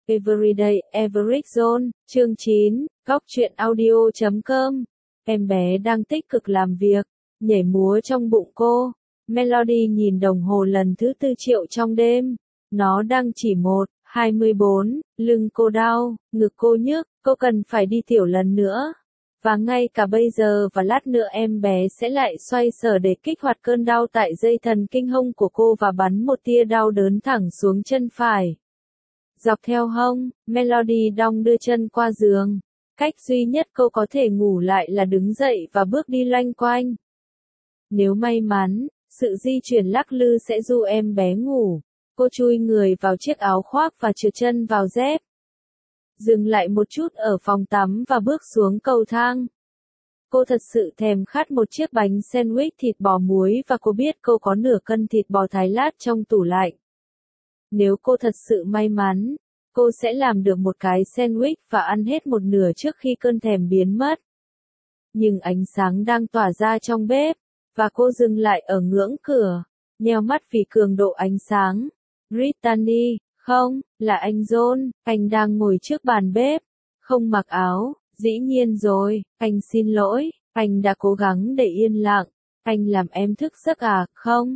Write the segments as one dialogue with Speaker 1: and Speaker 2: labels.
Speaker 1: Everyday Everett Zone, chương 9, góc truyện audio.com. Em bé đang tích cực làm việc, nhảy múa trong bụng cô. Melody nhìn đồng hồ lần thứ 4 triệu trong đêm. Nó đang chỉ 1:24, lưng cô đau, ngực cô nhức, cô cần phải đi tiểu lần nữa. Và ngay cả bây giờ và lát nữa em bé sẽ lại xoay sở để kích hoạt cơn đau tại dây thần kinh hông của cô và bắn một tia đau đớn thẳng xuống chân phải. Dọc theo hông, Melody đong đưa chân qua giường. Cách duy nhất cô có thể ngủ lại là đứng dậy và bước đi loanh quanh. Nếu may mắn, sự di chuyển lắc lư sẽ giúp em bé ngủ. Cô chui người vào chiếc áo khoác và trượt chân vào dép. Dừng lại một chút ở phòng tắm và bước xuống cầu thang. Cô thật sự thèm khát một chiếc bánh sandwich thịt bò muối và cô biết cô có nửa cân thịt bò Thái Lát trong tủ lạnh. Nếu cô thật sự may mắn, cô sẽ làm được một cái sandwich và ăn hết một nửa trước khi cơn thèm biến mất. Nhưng ánh sáng đang tỏa ra trong bếp, và cô dừng lại ở ngưỡng cửa, nheo mắt vì cường độ ánh sáng. Brittany, không, là anh John, anh đang ngồi trước bàn bếp, không mặc áo, dĩ nhiên rồi, anh xin lỗi, anh đã cố gắng để yên lặng, anh làm em thức giấc à, không,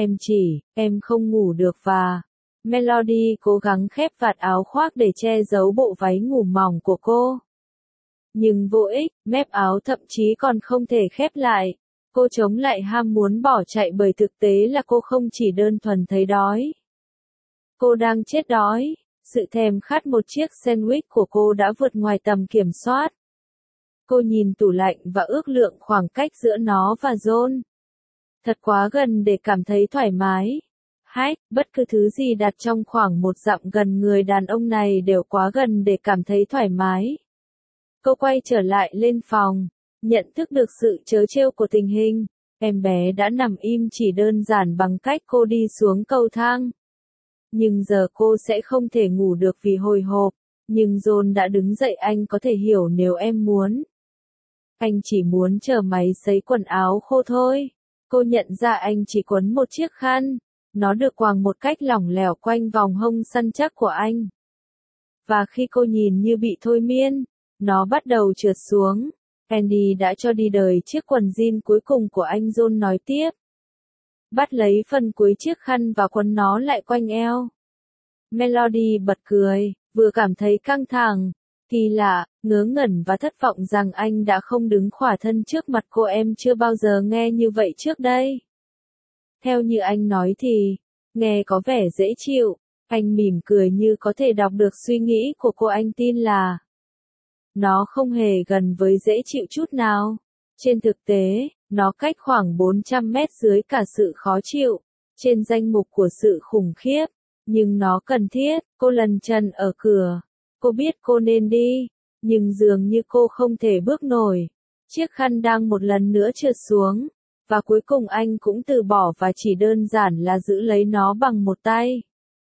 Speaker 1: em không ngủ được và... Melody cố gắng khép vạt áo khoác để che giấu bộ váy ngủ mỏng của cô. Nhưng vô ích, mép áo thậm chí còn không thể khép lại. Cô chống lại ham muốn bỏ chạy bởi thực tế là cô không chỉ đơn thuần thấy đói. Cô đang chết đói. Sự thèm khát một chiếc sandwich của cô đã vượt ngoài tầm kiểm soát. Cô nhìn tủ lạnh và ước lượng khoảng cách giữa nó và John. Thật quá gần để cảm thấy thoải mái. Bất cứ thứ gì đặt trong khoảng một dặm gần người đàn ông này đều quá gần để cảm thấy thoải mái. Cô quay trở lại lên phòng, nhận thức được sự trớ trêu của tình hình. Em bé đã nằm im chỉ đơn giản bằng cách cô đi xuống cầu thang. Nhưng giờ cô sẽ không thể ngủ được vì hồi hộp. Nhưng John đã đứng dậy, anh có thể hiểu nếu em muốn. Anh chỉ muốn chờ máy sấy quần áo khô thôi. Cô nhận ra anh chỉ quấn một chiếc khăn. Nó được quàng một cách lỏng lẻo quanh vòng hông săn chắc của anh. Và khi cô nhìn như bị thôi miên, nó bắt đầu trượt xuống. Andy đã cho đi đời chiếc quần jean cuối cùng của anh, John nói tiếp. Bắt lấy phần cuối chiếc khăn và quấn nó lại quanh eo. Melody bật cười, vừa cảm thấy căng thẳng, kỳ lạ, ngớ ngẩn và thất vọng rằng anh đã không đứng khỏa thân trước mặt cô. Em chưa bao giờ nghe như vậy trước đây. Theo như anh nói thì, nghe có vẻ dễ chịu, anh mỉm cười như có thể đọc được suy nghĩ của cô. Anh tin là nó không hề gần với dễ chịu chút nào. Trên thực tế, nó cách khoảng 400 mét dưới cả sự khó chịu, trên danh mục của sự khủng khiếp, nhưng nó cần thiết. Cô lần chân ở cửa, cô biết cô nên đi, nhưng dường như cô không thể bước nổi. Chiếc khăn đang một lần nữa trượt xuống. Và cuối cùng anh cũng từ bỏ và chỉ đơn giản là giữ lấy nó bằng một tay.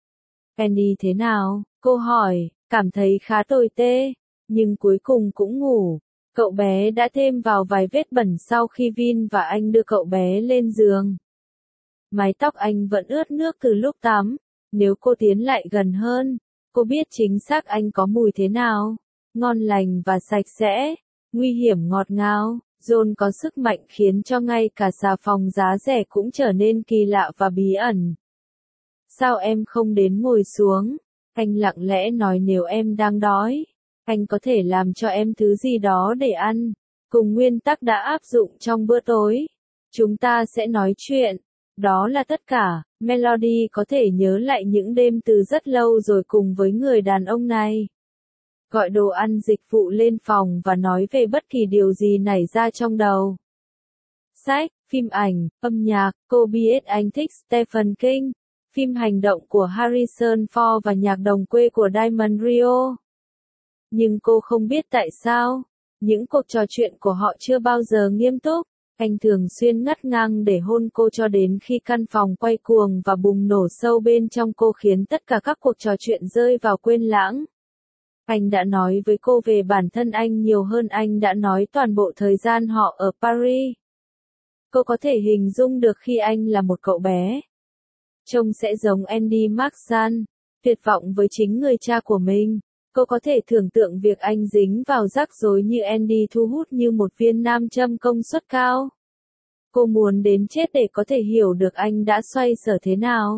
Speaker 1: Penny thế nào? Cô hỏi, cảm thấy khá tồi tệ, nhưng cuối cùng cũng ngủ. Cậu bé đã thêm vào vài vết bẩn sau khi Vin và anh đưa cậu bé lên giường. Mái tóc anh vẫn ướt nước từ lúc tắm. Nếu cô tiến lại gần hơn, cô biết chính xác anh có mùi thế nào. Ngon lành và sạch sẽ, nguy hiểm ngọt ngào. John có sức mạnh khiến cho ngay cả xà phòng giá rẻ cũng trở nên kỳ lạ và bí ẩn. Sao em không đến ngồi xuống? Anh lặng lẽ nói, nếu em đang đói, anh có thể làm cho em thứ gì đó để ăn. Cùng nguyên tắc đã áp dụng trong bữa tối. Chúng ta sẽ nói chuyện. Đó là tất cả. Melody có thể nhớ lại những đêm từ rất lâu rồi cùng với người đàn ông này. Gọi đồ ăn dịch vụ lên phòng và nói về bất kỳ điều gì nảy ra trong đầu. Sách, phim ảnh, âm nhạc, cô biết anh thích Stephen King, phim hành động của Harrison Ford và nhạc đồng quê của Damon Rio. Nhưng cô không biết tại sao, những cuộc trò chuyện của họ chưa bao giờ nghiêm túc. Anh thường xuyên ngắt ngang để hôn cô cho đến khi căn phòng quay cuồng và bùng nổ sâu bên trong cô khiến tất cả các cuộc trò chuyện rơi vào quên lãng. Anh đã nói với cô về bản thân anh nhiều hơn anh đã nói toàn bộ thời gian họ ở Paris. Cô có thể hình dung được khi anh là một cậu bé. Trông sẽ giống Andy Marsan. tuyệt vọng với chính người cha của mình. Cô có thể tưởng tượng việc anh dính vào rắc rối như Andy thu hút như một viên nam châm công suất cao. Cô muốn đến chết để có thể hiểu được anh đã xoay sở thế nào.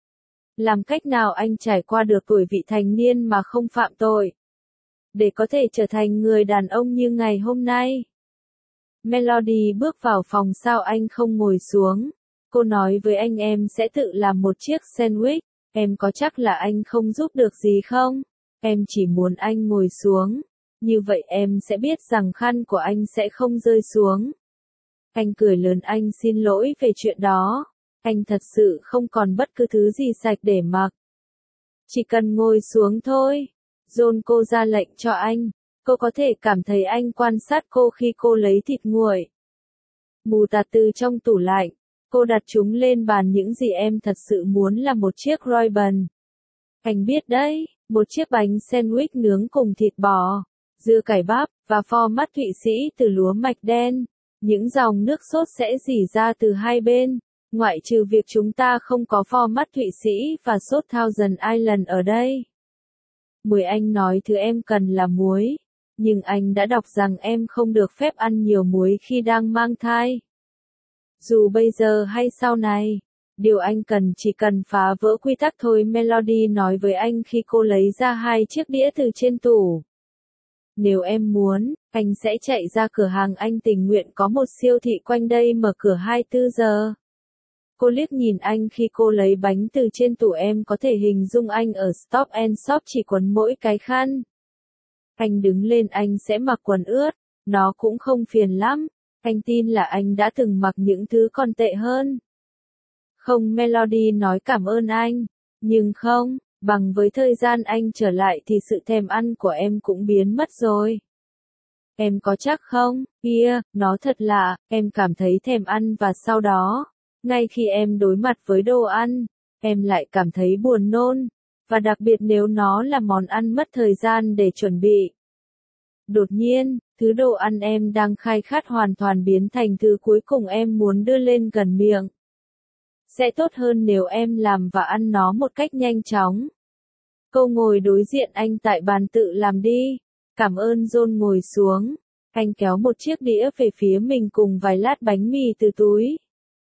Speaker 1: Làm cách nào anh trải qua được tuổi vị thành niên mà không phạm tội. Để có thể trở thành người đàn ông như ngày hôm nay. Melody bước vào phòng sao anh không ngồi xuống. Cô nói với anh em sẽ tự làm một chiếc sandwich. Em có chắc là anh không giúp được gì không? Em chỉ muốn anh ngồi xuống. Như vậy em sẽ biết rằng khăn của anh sẽ không rơi xuống. Anh cười lớn anh xin lỗi về chuyện đó. Anh thật sự không còn bất cứ thứ gì sạch để mặc. Chỉ cần ngồi xuống thôi. John cô ra lệnh cho anh. Cô có thể cảm thấy anh quan sát cô khi cô lấy thịt nguội. Mù tạt từ trong tủ lạnh. Cô đặt chúng lên bàn những gì em thật sự muốn là một chiếc Reuben. Anh biết đấy, một chiếc bánh sandwich nướng cùng thịt bò, dưa cải bắp, và format Thụy Sĩ từ lúa mạch đen. Những dòng nước sốt sẽ rỉ ra từ hai bên, ngoại trừ việc chúng ta không có format Thụy Sĩ và sốt Thousand Island ở đây. Muối anh nói thứ em cần là muối, nhưng anh đã đọc rằng em không được phép ăn nhiều muối khi đang mang thai. Dù bây giờ hay sau này, điều anh cần chỉ cần phá vỡ quy tắc thôi, Melody nói với anh khi cô lấy ra hai chiếc đĩa từ trên tủ. Nếu em muốn, anh sẽ chạy ra cửa hàng, anh tình nguyện có một siêu thị quanh đây mở cửa 24 giờ. Cô liếc nhìn anh khi cô lấy bánh từ trên tủ, em có thể hình dung anh ở Stop and Shop chỉ quấn mỗi cái khăn. Anh đứng lên, anh sẽ mặc quần ướt, nó cũng không phiền lắm. Anh tin là anh đã từng mặc những thứ còn tệ hơn. Không, Melody nói cảm ơn anh. Nhưng không, bằng với thời gian anh trở lại thì sự thèm ăn của em cũng biến mất rồi. Em có chắc không? Kia, nó thật lạ, em cảm thấy thèm ăn và sau đó, ngay khi em đối mặt với đồ ăn, em lại cảm thấy buồn nôn. Và đặc biệt nếu nó là món ăn mất thời gian để chuẩn bị. Đột nhiên, thứ đồ ăn em đang khai khát hoàn toàn biến thành thứ cuối cùng em muốn đưa lên gần miệng. Sẽ tốt hơn nếu em làm và ăn nó một cách nhanh chóng. Cô ngồi đối diện anh tại bàn tự làm đi. Cảm ơn. John ngồi xuống. Anh kéo một chiếc đĩa về phía mình cùng vài lát bánh mì từ túi.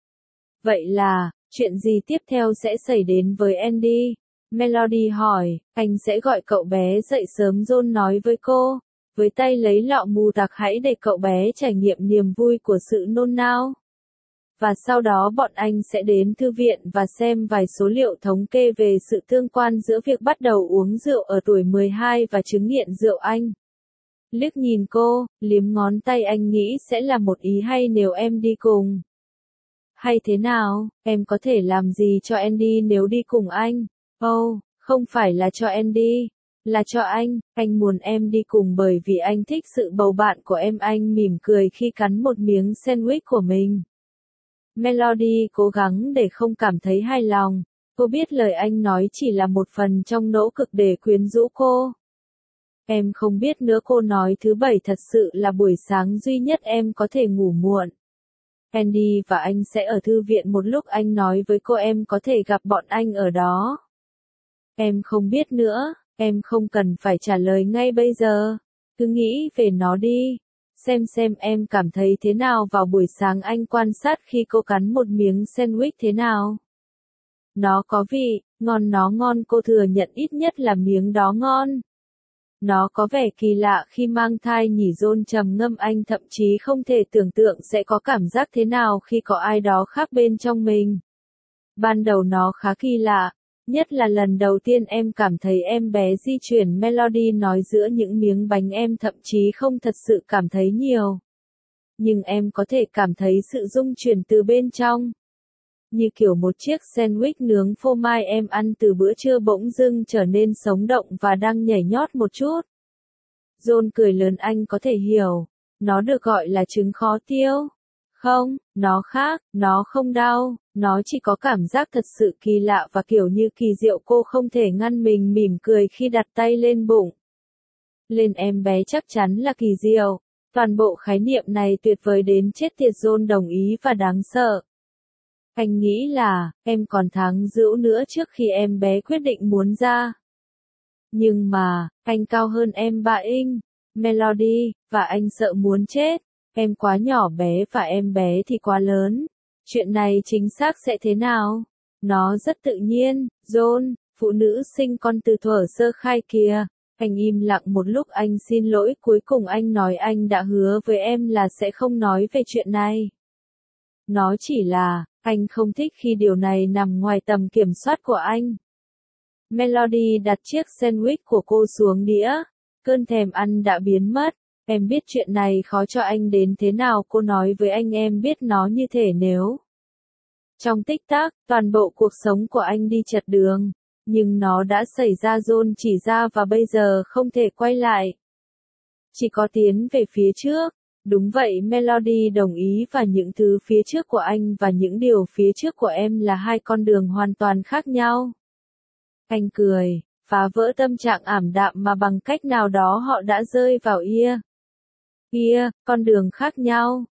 Speaker 1: Vậy là, chuyện gì tiếp theo sẽ xảy đến với Andy? Melody hỏi. Anh sẽ gọi cậu bé dậy sớm, John nói với cô. Với tay lấy lọ mù tạc, hãy để cậu bé trải nghiệm niềm vui của sự nôn nao. Và sau đó bọn anh sẽ đến thư viện và xem vài số liệu thống kê về sự tương quan giữa việc bắt đầu uống rượu ở tuổi 12 và chứng nghiện rượu. Anh liếc nhìn cô, liếm ngón tay, anh nghĩ sẽ là một ý hay nếu em đi cùng. Hay thế nào, em có thể làm gì cho Andy nếu đi cùng anh? Không phải là cho Andy. Là cho anh muốn em đi cùng bởi vì anh thích sự bầu bạn của em. Anh mỉm cười khi cắn một miếng sandwich của mình. Melody cố gắng để không cảm thấy hài lòng. Cô biết lời anh nói chỉ là một phần trong nỗ lực để quyến rũ cô. Em không biết nữa, cô nói, thứ bảy thật sự là buổi sáng duy nhất em có thể ngủ muộn. Andy và anh sẽ ở thư viện một lúc, anh nói với cô, em có thể gặp bọn anh ở đó. Em không biết nữa. Em không cần phải trả lời ngay bây giờ. Cứ nghĩ về nó đi. Xem em cảm thấy thế nào vào buổi sáng. Anh quan sát khi cô cắn một miếng sandwich thế nào. Nó có vị, ngon, nó ngon, cô thừa nhận ít nhất là miếng đó ngon. Nó có vẻ kỳ lạ khi mang thai nhỉ? John trầm ngâm, anh thậm chí không thể tưởng tượng sẽ có cảm giác thế nào khi có ai đó khác bên trong mình. Ban đầu nó khá kỳ lạ. Nhất là lần đầu tiên em cảm thấy em bé di chuyển, Melody nói, giữa những miếng bánh em thậm chí không thật sự cảm thấy nhiều. Nhưng em có thể cảm thấy sự rung chuyển từ bên trong. Như kiểu một chiếc sandwich nướng phô mai em ăn từ bữa trưa bỗng dưng trở nên sống động và đang nhảy nhót một chút. John cười lớn, anh có thể hiểu. Nó được gọi là trứng khó tiêu. Không, nó khác, nó không đau, nó chỉ có cảm giác thật sự kỳ lạ và kiểu như kỳ diệu. Cô không thể ngăn mình mỉm cười khi đặt tay lên bụng. Lên em bé chắc chắn là kỳ diệu. Toàn bộ khái niệm này tuyệt vời đến chết tiệt. John đồng ý và đáng sợ. Anh nghĩ là, em còn tháng rưỡi nữa trước khi em bé quyết định muốn ra. Nhưng mà, anh cao hơn em 3 inch, Melody, và anh sợ muốn chết. Em quá nhỏ bé và em bé thì quá lớn. Chuyện này chính xác sẽ thế nào? Nó rất tự nhiên, John, phụ nữ sinh con từ thuở sơ khai kìa. Anh im lặng một lúc, anh xin lỗi, cuối cùng anh nói anh đã hứa với em là sẽ không nói về chuyện này. Nó chỉ là, anh không thích khi điều này nằm ngoài tầm kiểm soát của anh. Melody đặt chiếc sandwich của cô xuống đĩa. Cơn thèm ăn đã biến mất. Em biết chuyện này khó cho anh đến thế nào, cô nói với anh, em biết nó như thể nếu. Trong tích tắc, toàn bộ cuộc sống của anh đi chật đường. Nhưng nó đã xảy ra, John chỉ ra, và bây giờ không thể quay lại. Chỉ có tiến về phía trước. Đúng vậy, Melody đồng ý, và những thứ phía trước của anh và những điều phía trước của em là hai con đường hoàn toàn khác nhau. Anh cười, phá vỡ tâm trạng ảm đạm mà bằng cách nào đó họ đã rơi vào con đường khác nhau.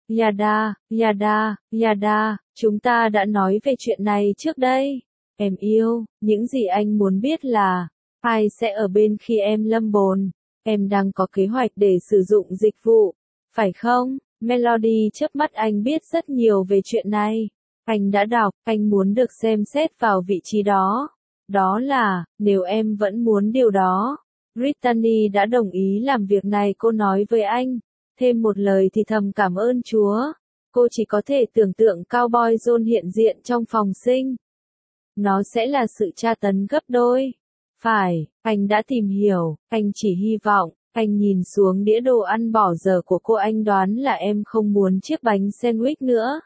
Speaker 1: Yada, chúng ta đã nói về chuyện này trước đây. Em yêu, những gì anh muốn biết là, ai sẽ ở bên khi em lâm bồn. Em đang có kế hoạch để sử dụng dịch vụ, phải không? Melody chớp mắt, anh biết rất nhiều về chuyện này. Anh đã đọc, anh muốn được xem xét vào vị trí đó. Đó là, nếu em vẫn muốn điều đó. Brittany đã đồng ý làm việc này, cô nói với anh. Thêm một lời thì thầm cảm ơn Chúa. Cô chỉ có thể tưởng tượng cowboy John hiện diện trong phòng sinh. Nó sẽ là sự tra tấn gấp đôi. Phải, anh đã tìm hiểu, anh chỉ hy vọng. Anh nhìn xuống đĩa đồ ăn bỏ dở của cô, anh đoán là em không muốn chiếc bánh sandwich nữa.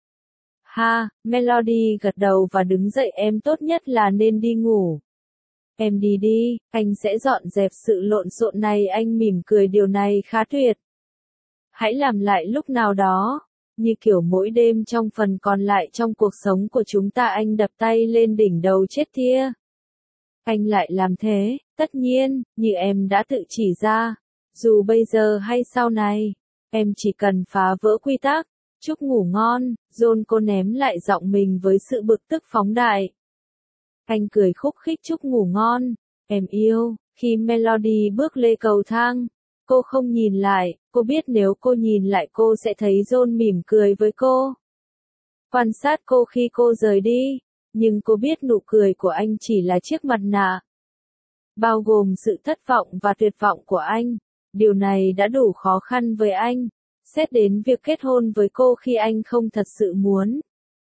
Speaker 1: Ha, Melody gật đầu và đứng dậy, em tốt nhất là nên đi ngủ. Em đi đi, anh sẽ dọn dẹp sự lộn xộn này, anh mỉm cười, điều này khá tuyệt. Hãy làm lại lúc nào đó, như kiểu mỗi đêm trong phần còn lại trong cuộc sống của chúng ta. Anh đập tay lên đỉnh đầu, chết thia. Anh lại làm thế, tất nhiên, như em đã tự chỉ ra. Dù bây giờ hay sau này, em chỉ cần phá vỡ quy tắc. Chúc ngủ ngon, John, cô ném lại giọng mình với sự bực tức phóng đại. Anh cười khúc khích, chúc ngủ ngon, em yêu. Khi Melody bước lên cầu thang, cô không nhìn lại, cô biết nếu cô nhìn lại cô sẽ thấy John mỉm cười với cô. Quan sát cô khi cô rời đi, nhưng cô biết nụ cười của anh chỉ là chiếc mặt nạ. Bao gồm sự thất vọng và tuyệt vọng của anh. Điều này đã đủ khó khăn với anh. Xét đến việc kết hôn với cô khi anh không thật sự muốn.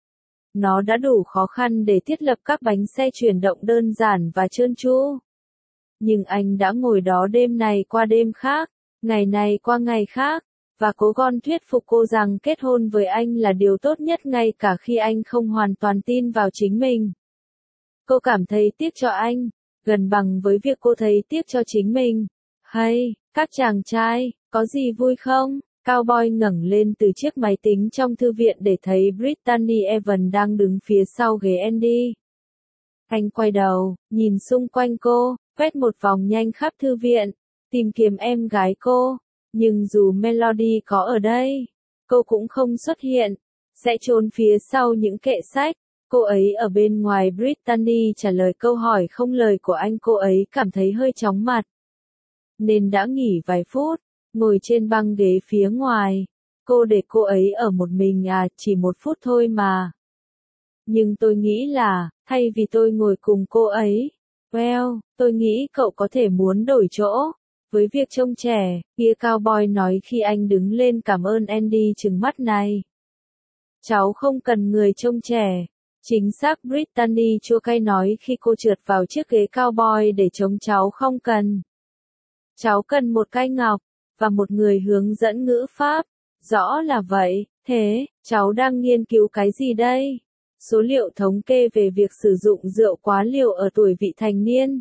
Speaker 1: Nó đã đủ khó khăn để thiết lập các bánh xe chuyển động đơn giản và trơn tru. Nhưng anh đã ngồi đó đêm này qua đêm khác, ngày này qua ngày khác, và cố gắng thuyết phục cô rằng kết hôn với anh là điều tốt nhất, ngay cả khi anh không hoàn toàn tin vào chính mình. Cô cảm thấy tiếc cho anh, gần bằng với việc cô thấy tiếc cho chính mình. Hay, các chàng trai, có gì vui không? Cowboy ngẩng lên từ chiếc máy tính trong thư viện để thấy Brittany Evans đang đứng phía sau ghế Andy. Anh quay đầu, nhìn xung quanh cô, quét một vòng nhanh khắp thư viện, tìm kiếm em gái cô. Nhưng dù Melody có ở đây, cô cũng không xuất hiện, sẽ trốn phía sau những kệ sách. Cô ấy ở bên ngoài. Brittany trả lời câu hỏi không lời của anh, cô ấy cảm thấy hơi chóng mặt, nên đã nghỉ vài phút, ngồi trên băng ghế phía ngoài. Cô để cô ấy ở một mình à? Chỉ 1 phút thôi mà. Nhưng tôi nghĩ là, thay vì tôi ngồi cùng cô ấy, well, tôi nghĩ cậu có thể muốn đổi chỗ. Với việc trông trẻ, kia cowboy nói khi anh đứng lên. Cảm ơn Andy, trừng mắt này. Cháu không cần người trông trẻ. Chính xác, Brittany chua cay nói khi cô trượt vào chiếc ghế cowboy để chống. Cháu không cần. Cháu cần một cây ngọc, và một người hướng dẫn ngữ pháp. Rõ là vậy. Thế, cháu đang nghiên cứu cái gì đây? Số liệu thống kê về việc sử dụng rượu quá liều ở tuổi vị thành niên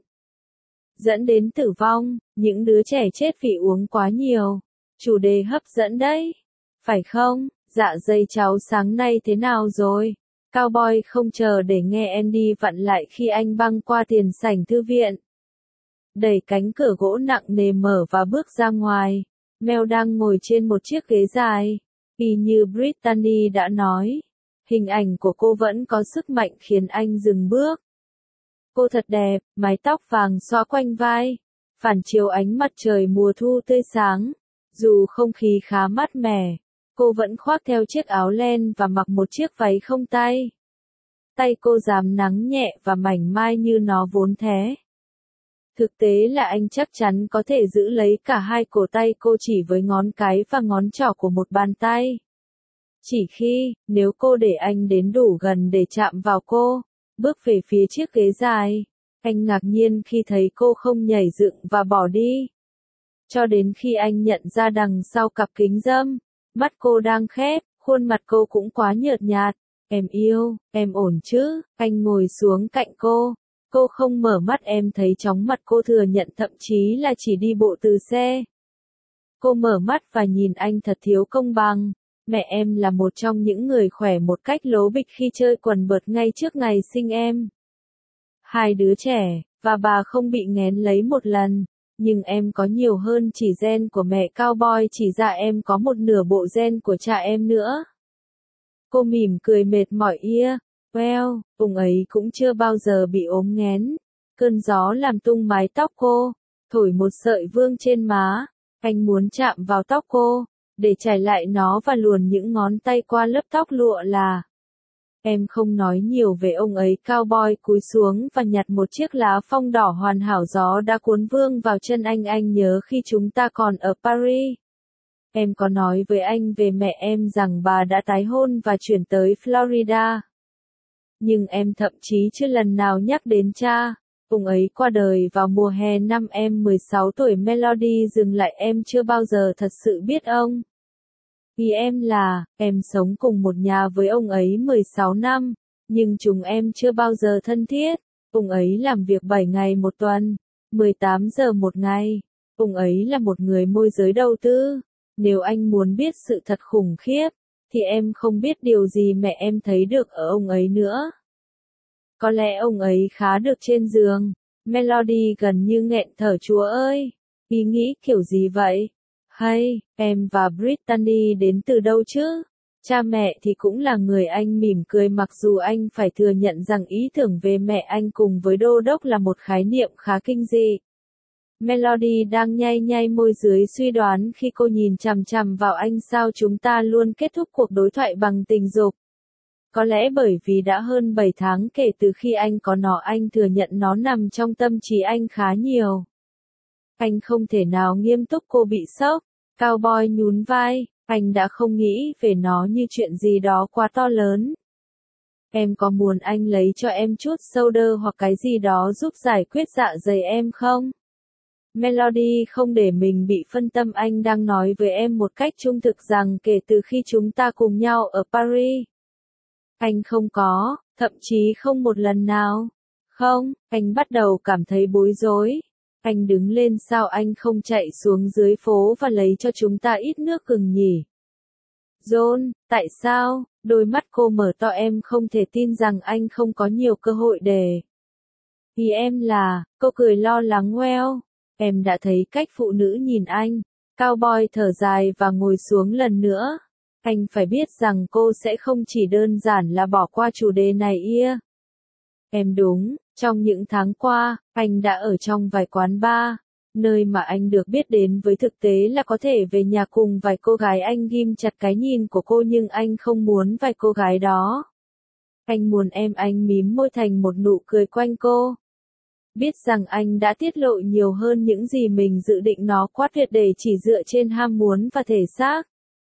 Speaker 1: dẫn đến tử vong, những đứa trẻ chết vì uống quá nhiều. Chủ đề hấp dẫn đấy, phải không? Dạ dày cháu sáng nay thế nào rồi? Cowboy không chờ để nghe Andy vặn lại khi anh băng qua tiền sảnh thư viện. Đẩy cánh cửa gỗ nặng nề mở và bước ra ngoài. Mel đang ngồi trên một chiếc ghế dài, y như Brittany đã nói. Hình ảnh của cô vẫn có sức mạnh khiến anh dừng bước. Cô thật đẹp, mái tóc vàng xõa quanh vai, phản chiếu ánh mặt trời mùa thu tươi sáng. Dù không khí khá mát mẻ, cô vẫn khoác theo chiếc áo len và mặc một chiếc váy không tay. Tay cô rám nắng nhẹ và mảnh mai như nó vốn thế. Thực tế là anh chắc chắn có thể giữ lấy cả hai cổ tay cô chỉ với ngón cái và ngón trỏ của một bàn tay. Chỉ khi, nếu cô để anh đến đủ gần để chạm vào cô, bước về phía chiếc ghế dài, anh ngạc nhiên khi thấy cô không nhảy dựng và bỏ đi. Cho đến khi anh nhận ra đằng sau cặp kính râm, mắt cô đang khép, khuôn mặt cô cũng quá nhợt nhạt. Em yêu, em ổn chứ? Anh ngồi xuống cạnh cô. Cô không mở mắt, em thấy chóng mặt, cô thừa nhận thậm chí là chỉ đi bộ từ xe. Cô mở mắt và nhìn anh thật thiếu công bằng. Mẹ em là một trong những người khỏe một cách lố bịch khi chơi quần vợt ngay trước ngày sinh em. Hai đứa trẻ, và bà không bị nghén lấy một lần. Nhưng em có nhiều hơn chỉ gen của mẹ cowboy, chỉ ra em có một nửa bộ gen của cha em nữa. Cô mỉm cười mệt mỏi ia. Well, ông ấy cũng chưa bao giờ bị ốm nghén. Cơn gió làm tung mái tóc cô, thổi một sợi vương trên má. Anh muốn chạm vào tóc cô, để trải lại nó và luồn những ngón tay qua lớp tóc lụa là. Em không nói nhiều về ông ấy. Cowboy cúi xuống và nhặt một chiếc lá phong đỏ hoàn hảo, gió đã cuốn vương vào chân anh. Anh nhớ khi chúng ta còn ở Paris. Em có nói với anh về mẹ em rằng bà đã tái hôn và chuyển tới Florida. Nhưng em thậm chí chưa lần nào nhắc đến cha. Ông ấy qua đời vào mùa hè năm em 16 tuổi. Melody dừng lại, em chưa bao giờ thật sự biết ông. Vì em là, em sống cùng một nhà với ông ấy 16 năm, nhưng chúng em chưa bao giờ thân thiết. Ông ấy làm việc 7 ngày một tuần, 18 giờ một ngày. Ông ấy là một người môi giới đầu tư. Nếu anh muốn biết sự thật khủng khiếp, thì em không biết điều gì mẹ em thấy được ở ông ấy nữa. Có lẽ ông ấy khá được trên giường. Melody gần như nghẹn thở. Chúa ơi, ý nghĩ kiểu gì vậy? Hay, em và Brittany đến từ đâu chứ? Cha mẹ thì cũng là người. Anh mỉm cười mặc dù anh phải thừa nhận rằng ý tưởng về mẹ anh cùng với đô đốc là một khái niệm khá kinh dị. Melody đang nhay nhay môi dưới suy đoán khi cô nhìn chằm chằm vào anh. Sao chúng ta luôn kết thúc cuộc đối thoại bằng tình dục? Có lẽ bởi vì đã hơn 7 tháng kể từ khi anh có nó. Anh thừa nhận nó nằm trong tâm trí anh khá nhiều. Anh không thể nào nghiêm túc. Cô bị sốc. Cowboy nhún vai. Anh đã không nghĩ về nó như chuyện gì đó quá to lớn. Em có muốn anh lấy cho em chút soda hoặc cái gì đó giúp giải quyết dạ dày em không? Melody không để mình bị phân tâm. Anh đang nói với em một cách trung thực rằng kể từ khi chúng ta cùng nhau ở Paris, anh không có, thậm chí không một lần nào. Không, anh bắt đầu cảm thấy bối rối. Anh đứng lên. Sao anh không chạy xuống dưới phố và lấy cho chúng ta ít nước gừng nhỉ? John, tại sao? Đôi mắt cô mở to. Em không thể tin rằng anh không có nhiều cơ hội để. Vì em là, cô cười lo lắng. Well, em đã thấy cách phụ nữ nhìn anh. Cowboy thở dài và ngồi xuống lần nữa. Anh phải biết rằng cô sẽ không chỉ đơn giản là bỏ qua chủ đề này ia. Em đúng, trong những tháng qua, anh đã ở trong vài quán bar, nơi mà anh được biết đến với thực tế là có thể về nhà cùng vài cô gái. Anh ghim chặt cái nhìn của cô nhưng anh không muốn vài cô gái đó. Anh muốn em. Anh mím môi thành một nụ cười quanh cô. Biết rằng anh đã tiết lộ nhiều hơn những gì mình dự định. Nó quá tuyệt để chỉ dựa trên ham muốn và thể xác.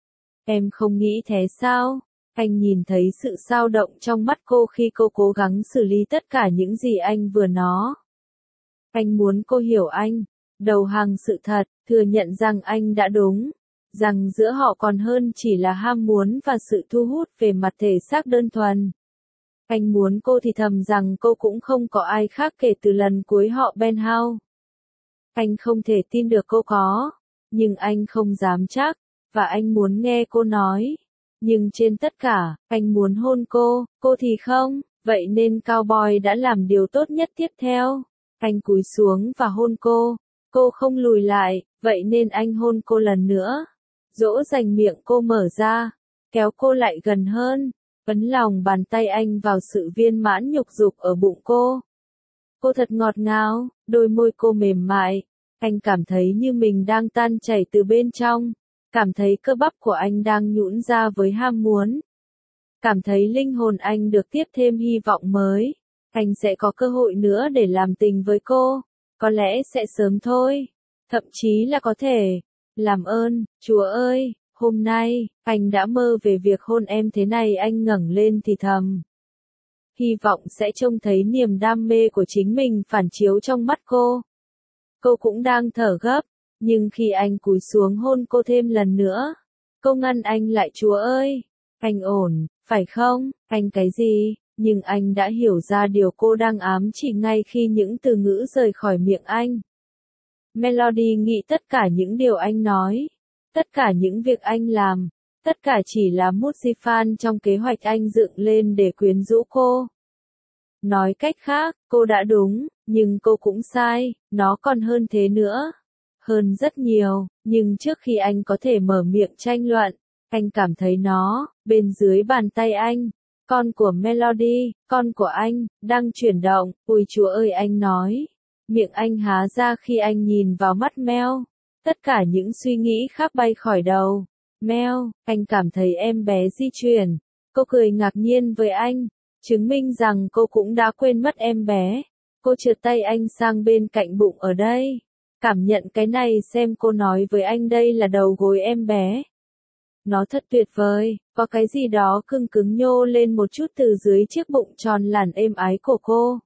Speaker 1: Em không nghĩ thế sao? Anh nhìn thấy sự dao động trong mắt cô khi cô cố gắng xử lý tất cả những gì anh vừa nói. Anh muốn cô hiểu anh, đầu hàng sự thật, thừa nhận rằng anh đã đúng, rằng giữa họ còn hơn chỉ là ham muốn và sự thu hút về mặt thể xác đơn thuần. Anh muốn cô thì thầm rằng cô cũng không có ai khác kể từ lần cuối họ penthouse. Anh không thể tin được cô có, nhưng anh không dám chắc, và anh muốn nghe cô nói. Nhưng trên tất cả, anh muốn hôn cô thì không, vậy nên Cowboy đã làm điều tốt nhất tiếp theo. Anh cúi xuống và hôn cô không lùi lại, vậy nên anh hôn cô lần nữa. Dỗ dành miệng cô mở ra, kéo cô lại gần hơn. ấn lòng bàn tay anh vào sự viên mãn nhục dục ở bụng cô. Cô thật ngọt ngào, đôi môi cô mềm mại, anh cảm thấy như mình đang tan chảy từ bên trong, cảm thấy cơ bắp của anh đang nhũn ra với ham muốn. Cảm thấy linh hồn anh được tiếp thêm hy vọng mới, anh sẽ có cơ hội nữa để làm tình với cô, có lẽ sẽ sớm thôi, thậm chí là có thể. Làm ơn, Chúa ơi, hôm nay, anh đã mơ về việc hôn em thế này. Anh ngẩng lên thì thầm. Hy vọng sẽ trông thấy niềm đam mê của chính mình phản chiếu trong mắt cô. Cô cũng đang thở gấp, nhưng khi anh cúi xuống hôn cô thêm lần nữa, cô ngăn anh lại. Chúa ơi, anh ổn, phải không? Anh cái gì? Nhưng anh đã hiểu ra điều cô đang ám chỉ ngay khi những từ ngữ rời khỏi miệng anh. Melody nghĩ tất cả những điều anh nói, tất cả những việc anh làm, tất cả chỉ là Muzifan trong kế hoạch anh dựng lên để quyến rũ cô. Nói cách khác, cô đã đúng, nhưng cô cũng sai, nó còn hơn thế nữa. Hơn rất nhiều, nhưng trước khi anh có thể mở miệng tranh luận, anh cảm thấy nó, bên dưới bàn tay anh. Con của Melody, con của anh, đang chuyển động. Ôi Chúa ơi, anh nói. Miệng anh há ra khi anh nhìn vào mắt Mel. Tất cả những suy nghĩ khác bay khỏi đầu. Mel, anh cảm thấy em bé di chuyển. Cô cười ngạc nhiên với anh, chứng minh rằng cô cũng đã quên mất em bé. Cô trượt tay anh sang bên cạnh bụng ở đây. Cảm nhận cái này xem, cô nói với anh đây là đầu gối em bé. Nó thật tuyệt vời, có cái gì đó cưng cứng nhô lên một chút từ dưới chiếc bụng tròn làn êm ái của cô.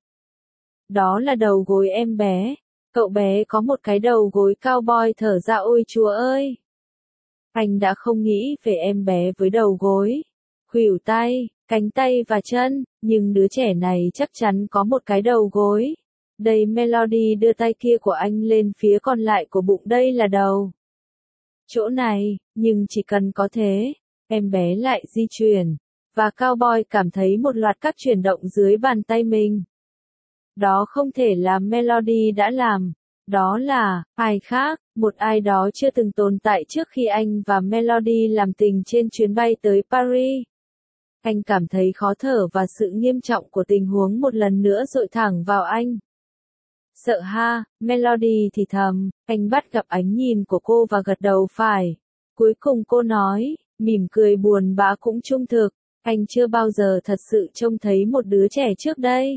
Speaker 1: Đó là đầu gối em bé. Cậu bé có một cái đầu gối cowboy thở ra. Ôi Chúa ơi! Anh đã không nghĩ về em bé với đầu gối, khuỷu tay, cánh tay và chân, nhưng đứa trẻ này chắc chắn có một cái đầu gối. Đây, Melody đưa tay kia của anh lên phía còn lại của bụng. Đây là đầu. Chỗ này, nhưng chỉ cần có thế, em bé lại di chuyển, và cowboy cảm thấy một loạt các chuyển động dưới bàn tay mình. Đó không thể là Melody đã làm, đó là ai khác, một ai đó chưa từng tồn tại trước khi anh và Melody làm tình trên chuyến bay tới Paris. Anh cảm thấy khó thở và sự nghiêm trọng của tình huống một lần nữa dội thẳng vào anh. Sợ ha, Melody thì thầm, anh bắt gặp ánh nhìn của cô và gật đầu phải. Cuối cùng cô nói, mỉm cười buồn bã cũng trung thực, anh chưa bao giờ thật sự trông thấy một đứa trẻ trước đây.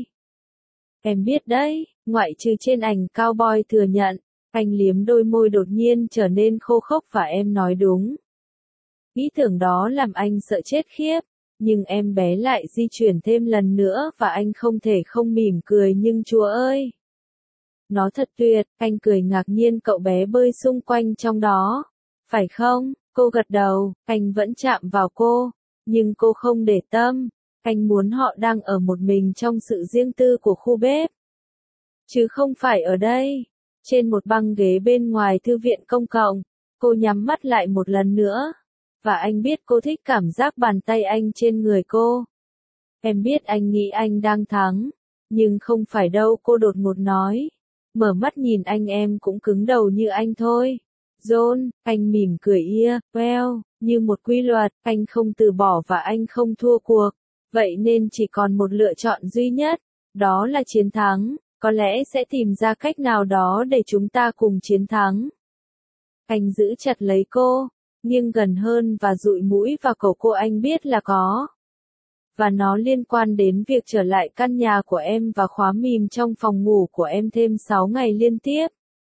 Speaker 1: Em biết đấy, ngoại trừ trên ảnh. Cowboy thừa nhận, anh liếm đôi môi đột nhiên trở nên khô khốc. Và em nói đúng. Ý tưởng đó làm anh sợ chết khiếp, nhưng em bé lại di chuyển thêm lần nữa và anh không thể không mỉm cười. Nhưng Chúa ơi! Nó thật tuyệt, anh cười ngạc nhiên. Cậu bé bơi xung quanh trong đó, phải không? Cô gật đầu, anh vẫn chạm vào cô, nhưng cô không để tâm. Anh muốn họ đang ở một mình trong sự riêng tư của khu bếp, chứ không phải ở đây, trên một băng ghế bên ngoài thư viện công cộng. Cô nhắm mắt lại một lần nữa, và anh biết cô thích cảm giác bàn tay anh trên người cô. Em biết anh nghĩ anh đang thắng, nhưng không phải đâu. Cô đột ngột nói. Mở mắt nhìn anh, em cũng cứng đầu như anh thôi. John, anh mỉm cười well, như một quy luật, anh không từ bỏ và anh không thua cuộc. Vậy nên chỉ còn một lựa chọn duy nhất, đó là chiến thắng. Có lẽ sẽ tìm ra cách nào đó để chúng ta cùng chiến thắng. Anh giữ chặt lấy cô, nghiêng gần hơn và dụi mũi vào cổ cô. Anh biết là có. Và nó liên quan đến việc trở lại căn nhà của em và khóa mìn trong phòng ngủ của em thêm 6 ngày liên tiếp.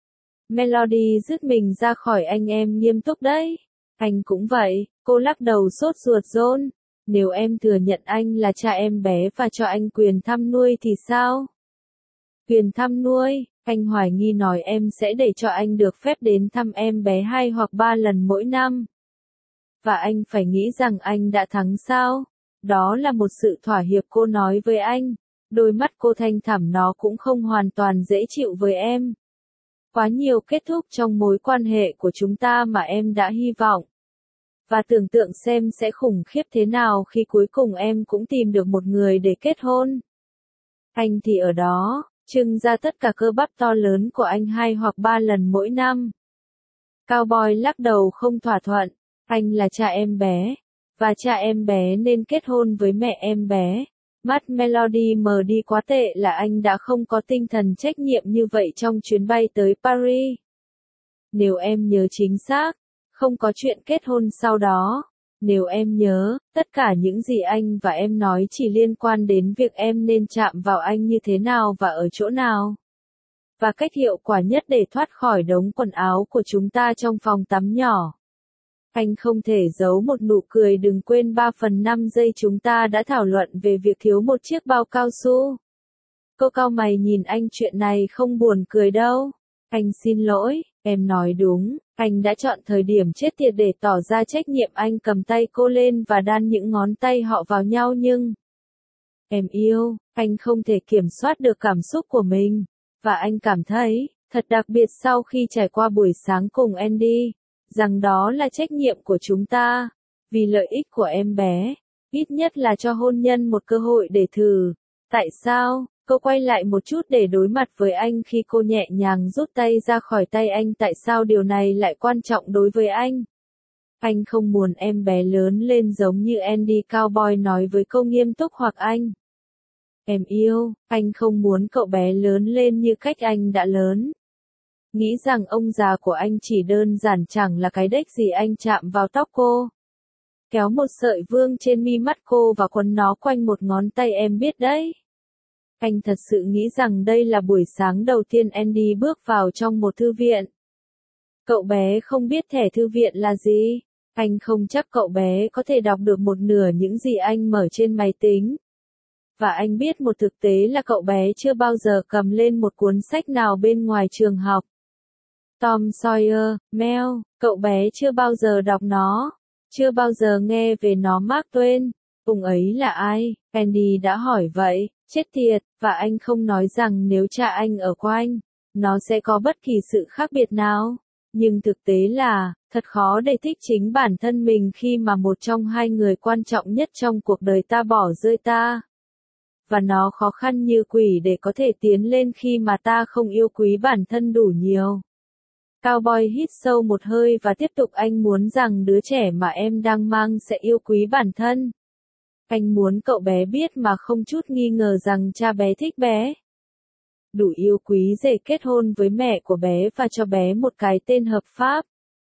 Speaker 1: Melody rứt mình ra khỏi anh. Em nghiêm túc đấy. Anh cũng vậy. Cô lắc đầu sốt ruột. John, nếu em thừa nhận anh là cha em bé và cho anh quyền thăm nuôi thì sao? Quyền thăm nuôi? Anh hoài nghi nói. Em sẽ để cho anh được phép đến thăm em bé 2 hoặc 3 lần mỗi năm. Và anh phải nghĩ rằng anh đã thắng sao? Đó là một sự thỏa hiệp. Cô nói với anh. Đôi mắt cô thanh thẳm. Nó cũng không hoàn toàn dễ chịu với em. Quá nhiều kết thúc trong mối quan hệ của chúng ta mà em đã hy vọng. Và tưởng tượng xem sẽ khủng khiếp thế nào khi cuối cùng em cũng tìm được một người để kết hôn. Anh thì ở đó, trưng ra tất cả cơ bắp to lớn của anh 2 hoặc 3 lần mỗi năm. Cowboy lắc đầu không thỏa thuận. Anh là cha em bé. và cha em bé nên kết hôn với mẹ em bé. Mắt Melody mờ đi, quá tệ là anh đã không có tinh thần trách nhiệm như vậy trong chuyến bay tới Paris. Nếu em nhớ chính xác, không có chuyện kết hôn sau đó. Nếu em nhớ, tất cả những gì anh và em nói chỉ liên quan đến việc em nên chạm vào anh như thế nào và ở chỗ nào. Và cách hiệu quả nhất để thoát khỏi đống quần áo của chúng ta trong phòng tắm nhỏ. Anh không thể giấu một nụ cười. Đừng quên 3/5 giây chúng ta đã thảo luận về việc thiếu một chiếc bao cao su. Cô cau mày nhìn anh, chuyện này không buồn cười đâu. Anh xin lỗi, em nói đúng, anh đã chọn thời điểm chết tiệt để tỏ ra trách nhiệm. Anh cầm tay cô lên và đan những ngón tay họ vào nhau, nhưng em yêu, anh không thể kiểm soát được cảm xúc của mình. Và anh cảm thấy, thật đặc biệt sau khi trải qua buổi sáng cùng Andy, rằng đó là trách nhiệm của chúng ta. Vì lợi ích của em bé, ít nhất là cho hôn nhân một cơ hội để thử. Tại sao? Cô quay lại một chút để đối mặt với anh khi cô nhẹ nhàng rút tay ra khỏi tay anh. Tại sao điều này lại quan trọng đối với anh? Anh không muốn em bé lớn lên giống như Andy, Cowboy nói với cô nghiêm túc. Hoặc anh. Em yêu, anh không muốn cậu bé lớn lên như cách anh đã lớn. Nghĩ rằng ông già của anh chỉ đơn giản chẳng là cái đếch gì. Anh chạm vào tóc cô, kéo một sợi vương trên mi mắt cô và quấn nó quanh một ngón tay. Em biết đấy. Anh thật sự nghĩ rằng đây là buổi sáng đầu tiên Andy bước vào trong một thư viện. Cậu bé không biết thẻ thư viện là gì. Anh không chắc cậu bé có thể đọc được một nửa những gì anh mở trên máy tính. Và anh biết một thực tế là cậu bé chưa bao giờ cầm lên một cuốn sách nào bên ngoài trường học. Tom Sawyer, Mel, cậu bé chưa bao giờ đọc nó, chưa bao giờ nghe về nó. Mark Twain, ông ấy là ai? Andy đã hỏi vậy, chết tiệt, và anh không nói rằng nếu cha anh ở quanh, nó sẽ có bất kỳ sự khác biệt nào. Nhưng thực tế là, thật khó để thích chính bản thân mình khi mà một trong hai người quan trọng nhất trong cuộc đời ta bỏ rơi ta. Và nó khó khăn như quỷ để có thể tiến lên khi mà ta không yêu quý bản thân đủ nhiều. Cowboy hít sâu một hơi và tiếp tục. Anh muốn rằng đứa trẻ mà em đang mang sẽ yêu quý bản thân. Anh muốn cậu bé biết mà không chút nghi ngờ rằng cha bé thích bé. Đủ yêu quý để kết hôn với mẹ của bé và cho bé một cái tên hợp pháp.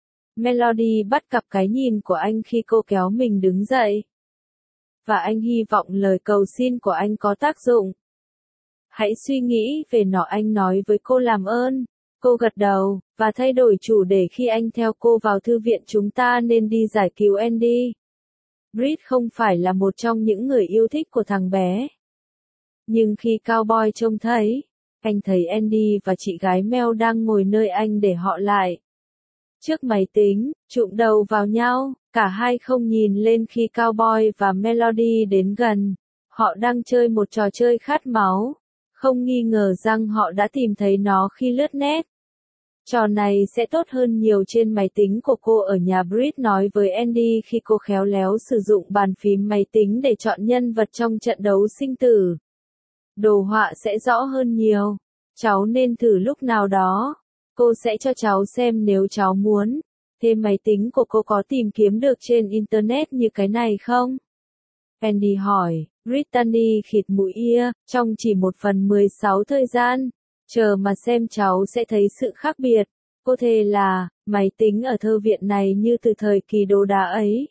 Speaker 1: Melody bắt gặp cái nhìn của anh khi cô kéo mình đứng dậy. Và anh hy vọng lời cầu xin của anh có tác dụng. Hãy suy nghĩ về nó, anh nói với cô. Làm ơn. Cô gật đầu, và thay đổi chủ đề khi anh theo cô vào thư viện. Chúng ta nên đi giải cứu Andy. Britt không phải là một trong những người yêu thích của thằng bé. Nhưng khi Cowboy trông thấy, anh thấy Andy và chị gái Mel đang ngồi nơi anh để họ lại trước máy tính, chụm đầu vào nhau. Cả hai không nhìn lên khi Cowboy và Melody đến gần. Họ đang chơi một trò chơi khát máu. Không nghi ngờ rằng họ đã tìm thấy nó khi lướt net. Trò này sẽ tốt hơn nhiều trên máy tính của cô ở nhà, Britt nói với Andy khi cô khéo léo sử dụng bàn phím máy tính để chọn nhân vật trong trận đấu sinh tử. Đồ họa sẽ rõ hơn nhiều. Cháu nên thử lúc nào đó. Cô sẽ cho cháu xem nếu cháu muốn. Thế máy tính của cô có tìm kiếm được trên Internet như cái này không? Andy hỏi. Brittany khịt mũi ia, trong chỉ 1/16 thời gian. Chờ mà xem, cháu sẽ thấy sự khác biệt. Cô thề là, máy tính ở thư viện này như từ thời kỳ đồ đá ấy.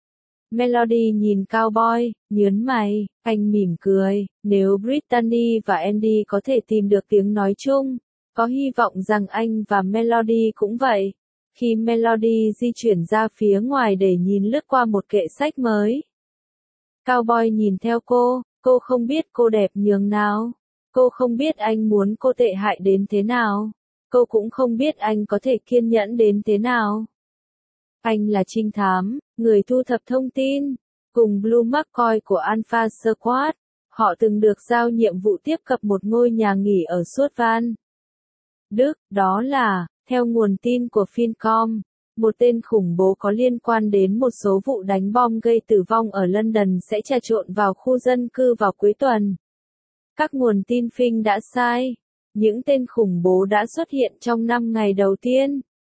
Speaker 1: Melody nhìn Cowboy, nhớn mày, anh mỉm cười. Nếu Brittany và Andy có thể tìm được tiếng nói chung, có hy vọng rằng anh và Melody cũng vậy. Khi Melody di chuyển ra phía ngoài để nhìn lướt qua một kệ sách mới, Cowboy nhìn theo cô không biết cô đẹp nhường nào. Cô không biết anh muốn cô tệ hại đến thế nào. Cô cũng không biết anh có thể kiên nhẫn đến thế nào. Anh là trinh thám, người thu thập thông tin. Cùng Blue McCoy của Alpha Squad, họ từng được giao nhiệm vụ tiếp cận một ngôi nhà nghỉ ở Suốt Van, Đức. Đó là, theo nguồn tin của Fincom, một tên khủng bố có liên quan đến một số vụ đánh bom gây tử vong ở London sẽ trà trộn vào khu dân cư vào cuối tuần. Các nguồn tin Fin đã sai. Những tên khủng bố đã xuất hiện trong 5 ngày đầu tiên.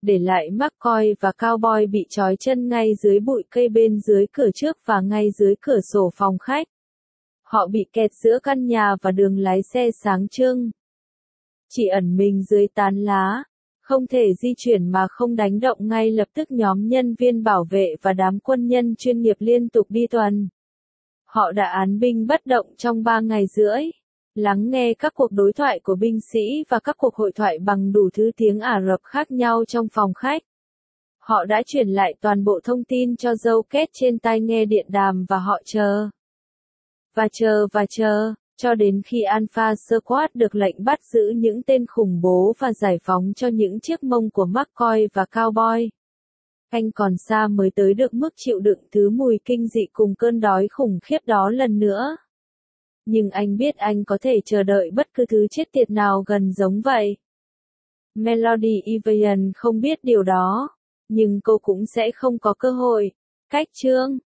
Speaker 1: để lại McCoy và Cowboy bị trói chân ngay dưới bụi cây bên dưới cửa trước và ngay dưới cửa sổ phòng khách. Họ bị kẹt giữa căn nhà và đường lái xe sáng trưng. Chỉ ẩn mình dưới tán lá, không thể di chuyển mà không đánh động ngay lập tức. Nhóm nhân viên bảo vệ và đám quân nhân chuyên nghiệp liên tục đi tuần. Họ đã án binh bất động trong 3 ngày rưỡi, lắng nghe các cuộc đối thoại của binh sĩ và các cuộc hội thoại bằng đủ thứ tiếng Ả Rập khác nhau trong phòng khách. Họ đã truyền lại toàn bộ thông tin cho Joe Kết trên tai nghe điện đàm và họ chờ. Và chờ, cho đến khi Alpha Squad được lệnh bắt giữ những tên khủng bố và giải phóng cho những chiếc mông của McCoy và Cowboy. Anh còn xa mới tới được mức chịu đựng thứ mùi kinh dị cùng cơn đói khủng khiếp đó lần nữa. Nhưng anh biết anh có thể chờ đợi bất cứ thứ chết tiệt nào gần giống vậy. Melody Evian không biết điều đó, nhưng cô cũng sẽ không có cơ hội. Cách chương